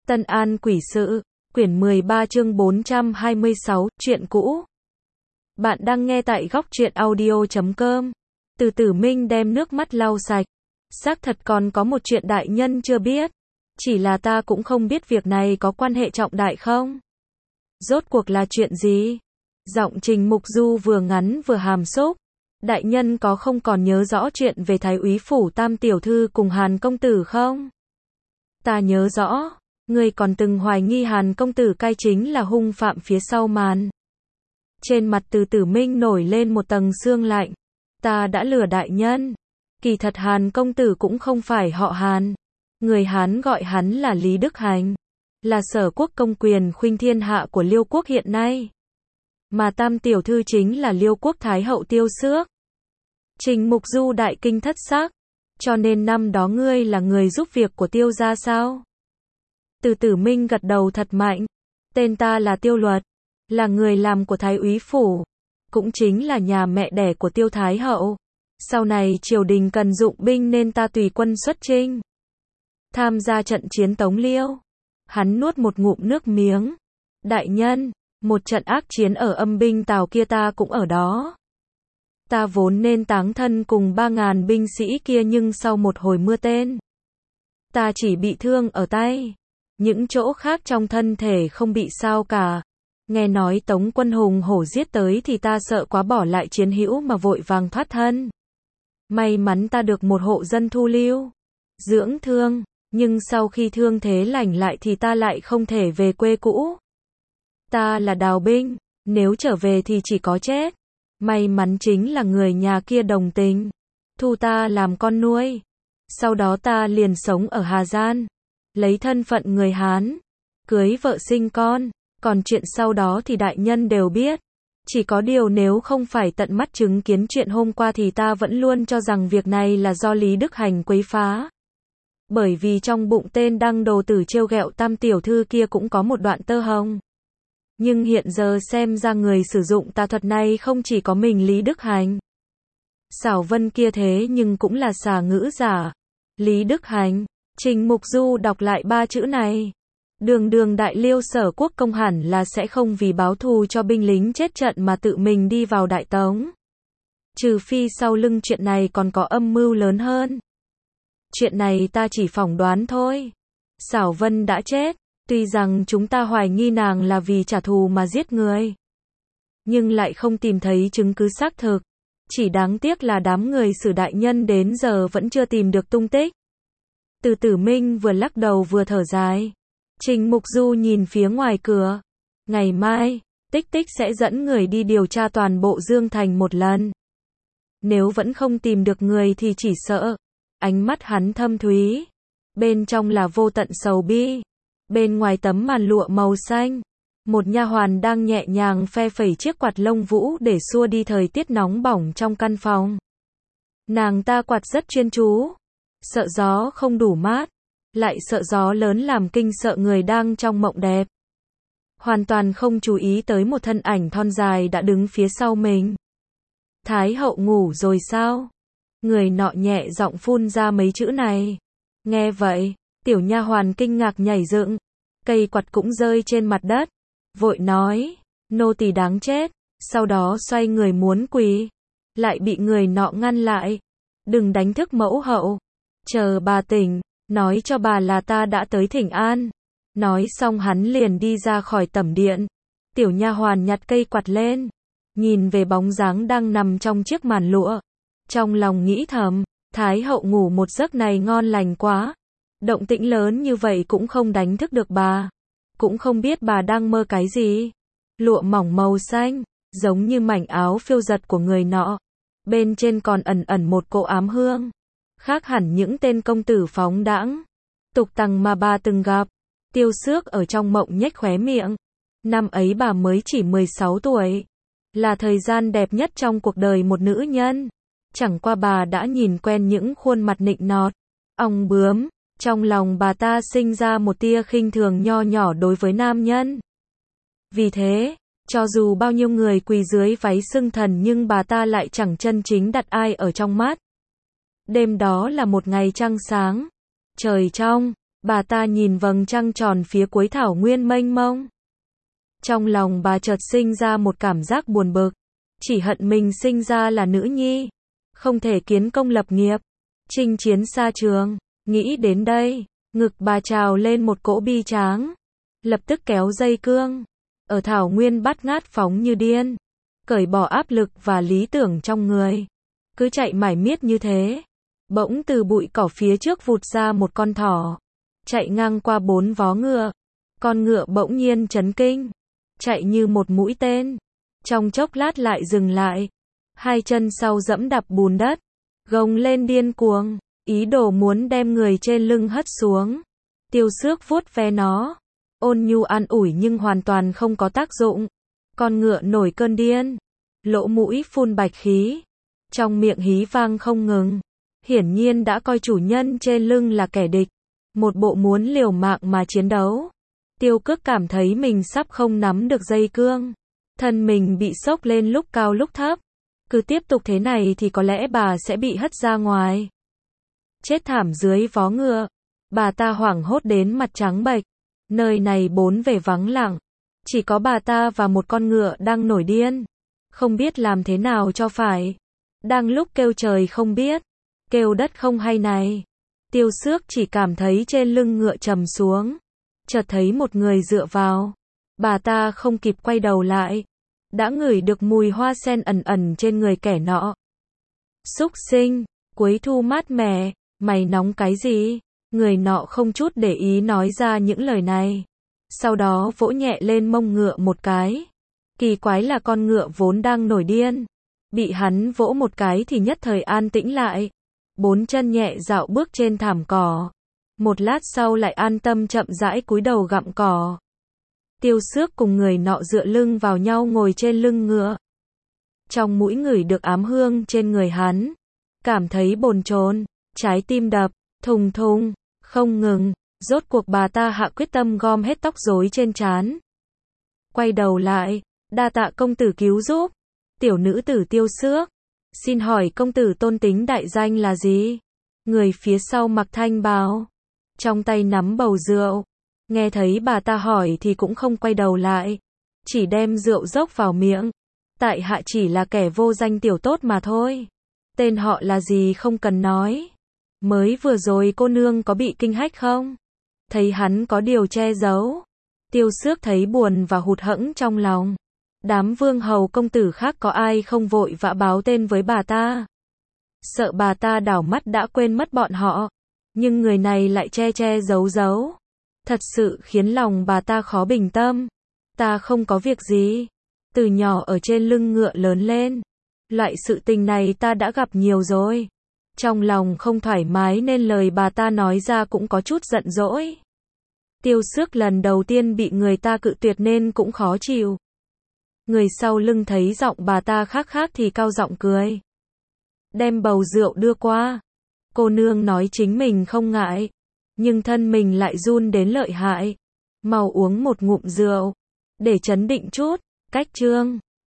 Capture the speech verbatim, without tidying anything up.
Tân An Quỷ Sự, quyển mười ba chương bốn trăm hai mươi sáu, chuyện cũ. Bạn đang nghe tại góc truyện audio chấm com. Từ Tử Minh đem nước mắt lau sạch. Xác thật còn có một chuyện đại nhân chưa biết. Chỉ là ta cũng không biết việc này có quan hệ trọng đại không? Rốt cuộc là chuyện gì? Giọng Trình Mục Du vừa ngắn vừa hàm xúc. Đại nhân có không còn nhớ rõ chuyện về Thái úy phủ Tam tiểu thư cùng Hàn công tử không? Ta nhớ rõ. Ngươi còn từng hoài nghi Hàn công tử cai chính là hung phạm phía sau màn. Trên mặt Từ Tử Minh nổi lên một tầng sương lạnh. Ta đã lừa đại nhân. Kỳ thật Hàn công tử cũng không phải họ Hàn. Người Hán gọi hắn là Lý Đức Hành. Là sở quốc công quyền khuynh thiên hạ của Liêu quốc hiện nay. Mà Tam tiểu thư chính là Liêu quốc thái hậu Tiêu Xước. Trình Mục Du đại kinh thất sắc. Cho nên năm đó ngươi là người giúp việc của Tiêu gia sao? Từ Tử Minh gật đầu thật mạnh. Tên ta là Tiêu Luật. Là người làm của Thái úy phủ. Cũng chính là nhà mẹ đẻ của Tiêu Thái hậu. Sau này triều đình cần dụng binh nên ta tùy quân xuất chinh. Tham gia trận chiến Tống Liêu. Hắn nuốt một ngụm nước miếng. Đại nhân, một trận ác chiến ở âm binh Tào kia ta cũng ở đó. Ta vốn nên táng thân cùng ba ngàn binh sĩ kia nhưng sau một hồi mưa tên. Ta chỉ bị thương ở tay. Những chỗ khác trong thân thể không bị sao cả. Nghe nói Tống quân hùng hổ giết tới thì ta sợ quá bỏ lại chiến hữu mà vội vàng thoát thân. May mắn ta được một hộ dân thu lưu. Dưỡng thương. Nhưng sau khi thương thế lành lại thì ta lại không thể về quê cũ. Ta là đào binh. Nếu trở về thì chỉ có chết. May mắn chính là người nhà kia đồng tình. Thu ta làm con nuôi. Sau đó ta liền sống ở Hà Giang. Lấy thân phận người Hán. Cưới vợ sinh con. Còn chuyện sau đó thì đại nhân đều biết. Chỉ có điều nếu không phải tận mắt chứng kiến chuyện hôm qua thì ta vẫn luôn cho rằng việc này là do Lý Đức Hành quấy phá. Bởi vì trong bụng tên đăng đồ tử trêu ghẹo Tam tiểu thư kia cũng có một đoạn tơ hồng. Nhưng hiện giờ xem ra người sử dụng tà thuật này không chỉ có mình Lý Đức Hành. Xảo Vân kia thế nhưng cũng là xà ngữ giả. Lý Đức Hành. Trình Mục Du đọc lại ba chữ này. Đường đường đại Liêu sở quốc công hẳn là sẽ không vì báo thù cho binh lính chết trận mà tự mình đi vào Đại Tống. Trừ phi sau lưng chuyện này còn có âm mưu lớn hơn. Chuyện này ta chỉ phỏng đoán thôi. Xảo Vân đã chết. Tuy rằng chúng ta hoài nghi nàng là vì trả thù mà giết người. Nhưng lại không tìm thấy chứng cứ xác thực. Chỉ đáng tiếc là đám người Sử đại nhân đến giờ vẫn chưa tìm được tung tích. Từ Tử Minh vừa lắc đầu vừa thở dài. Trình Mục Du nhìn phía ngoài cửa. Ngày mai, Tích Tích sẽ dẫn người đi điều tra toàn bộ Dương Thành một lần. Nếu vẫn không tìm được người thì chỉ sợ. Ánh mắt hắn thâm thúy. Bên trong là vô tận sầu bi. Bên ngoài tấm màn lụa màu xanh. Một nha hoàn đang nhẹ nhàng phe phẩy chiếc quạt lông vũ để xua đi thời tiết nóng bỏng trong căn phòng. Nàng ta quạt rất chuyên chú. Sợ gió không đủ mát. Lại sợ gió lớn làm kinh sợ người đang trong mộng đẹp. Hoàn toàn không chú ý tới một thân ảnh thon dài đã đứng phía sau mình. Thái hậu ngủ rồi sao? Người nọ nhẹ giọng phun ra mấy chữ này. Nghe vậy, tiểu nha hoàn kinh ngạc nhảy dựng. Cây quạt cũng rơi trên mặt đất. Vội nói, nô tỳ đáng chết. Sau đó xoay người muốn quỳ. Lại bị người nọ ngăn lại. Đừng đánh thức mẫu hậu. Chờ bà tỉnh. Nói cho bà là ta đã tới thỉnh an. Nói xong hắn liền đi ra khỏi tẩm điện. Tiểu nha hoàn nhặt cây quạt lên. Nhìn về bóng dáng đang nằm trong chiếc màn lụa. Trong lòng nghĩ thầm, Thái hậu ngủ một giấc này ngon lành quá. Động tĩnh lớn như vậy cũng không đánh thức được bà. Cũng không biết bà đang mơ cái gì. Lụa mỏng màu xanh, giống như mảnh áo phiêu giật của người nọ. Bên trên còn ẩn ẩn một cỗ ám hương. Khác hẳn những tên công tử phóng đãng, tục tằng mà bà từng gặp. Tiêu Xước ở trong mộng nhếch khóe miệng. Năm ấy bà mới chỉ mười sáu tuổi. Là thời gian đẹp nhất trong cuộc đời một nữ nhân. Chẳng qua bà đã nhìn quen những khuôn mặt nịnh nọt, ong bướm. Trong lòng bà ta sinh ra một tia khinh thường nho nhỏ đối với nam nhân. Vì thế, cho dù bao nhiêu người quỳ dưới váy xưng thần nhưng bà ta lại chẳng chân chính đặt ai ở trong mắt. Đêm đó là một ngày trăng sáng. Trời trong, Bà ta nhìn vầng trăng tròn phía cuối thảo nguyên mênh mông. Trong lòng bà chợt sinh ra một cảm giác buồn bực. Chỉ hận mình sinh ra là nữ nhi. Không thể kiến công lập nghiệp. Chinh chiến xa trường. Nghĩ đến đây, ngực bà trào lên một cỗ bi tráng. Lập tức kéo dây cương. Ở thảo nguyên bát ngát phóng như điên. Cởi bỏ áp lực và lý tưởng trong người. Cứ chạy mải miết như thế. Bỗng từ bụi cỏ phía trước vụt ra một con thỏ. Chạy ngang qua bốn vó ngựa. Con ngựa bỗng nhiên chấn kinh. Chạy như một mũi tên. Trong chốc lát lại dừng lại. Hai chân sau dẫm đạp bùn đất. Gồng lên điên cuồng. Ý đồ muốn đem người trên lưng hất xuống. Tiêu Xước vuốt ve nó. Ôn nhu an ủi nhưng hoàn toàn không có tác dụng. Con ngựa nổi cơn điên. Lỗ mũi phun bạch khí. Trong miệng hí vang không ngừng. Hiển nhiên đã coi chủ nhân trên lưng là kẻ địch. Một bộ muốn liều mạng mà chiến đấu. Tiêu Cước cảm thấy mình sắp không nắm được dây cương. Thân mình bị sốc lên lúc cao lúc thấp. Cứ tiếp tục thế này thì có lẽ bà sẽ bị hất ra ngoài. Chết thảm dưới vó ngựa. Bà ta hoảng hốt đến mặt trắng bệch. Nơi này bốn bề vắng lặng. Chỉ có bà ta và một con ngựa đang nổi điên. Không biết làm thế nào cho phải. Đang lúc kêu trời không biết. Kêu đất không hay này. Tiêu Xước chỉ cảm thấy trên lưng ngựa trầm xuống. Chợt thấy một người dựa vào. Bà ta không kịp quay đầu lại. Đã ngửi được mùi hoa sen ẩn ẩn trên người kẻ nọ. Súc sinh, cuối thu mát mẻ, mày nóng cái gì? Người nọ không chút để ý nói ra những lời này. Sau đó vỗ nhẹ lên mông ngựa một cái. Kỳ quái là con ngựa vốn đang nổi điên. Bị hắn vỗ một cái thì nhất thời an tĩnh lại. Bốn chân nhẹ dạo bước trên thảm cỏ. Một lát sau lại an tâm chậm rãi cúi đầu gặm cỏ. Tiêu Xước cùng người nọ dựa lưng vào nhau ngồi trên lưng ngựa. Trong mũi ngửi được ám hương trên người hắn. Cảm thấy bồn chồn, trái tim đập, thùng thùng, không ngừng. Rốt cuộc bà ta hạ quyết tâm gom hết tóc rối trên trán. Quay đầu lại, đa tạ công tử cứu giúp. Tiểu nữ tử Tiêu Xước. Xin hỏi công tử tôn tính đại danh là gì? Người phía sau mặc thanh bào. Trong tay nắm bầu rượu. Nghe thấy bà ta hỏi thì cũng không quay đầu lại. Chỉ đem rượu dốc vào miệng. Tại hạ chỉ là kẻ vô danh tiểu tốt mà thôi. Tên họ là gì không cần nói. Mới vừa rồi cô nương có bị kinh hách không? Thấy hắn có điều che giấu. Tiêu Xước thấy buồn và hụt hẫng trong lòng. Đám vương hầu công tử khác có ai không vội vã báo tên với bà ta. Sợ bà ta đảo mắt đã quên mất bọn họ. Nhưng người này lại che che giấu giấu. Thật sự khiến lòng bà ta khó bình tâm. Ta không có việc gì. Từ nhỏ ở trên lưng ngựa lớn lên. Loại sự tình này ta đã gặp nhiều rồi. Trong lòng không thoải mái nên lời bà ta nói ra cũng có chút giận dỗi. Tiêu Xước lần đầu tiên bị người ta cự tuyệt nên cũng khó chịu. Người sau lưng thấy giọng bà ta khác khác thì cao giọng cười. Đem bầu rượu đưa qua. Cô nương nói chính mình không ngại. Nhưng thân mình lại run đến lợi hại. Mau uống một ngụm rượu. Để trấn định chút. Cách chương.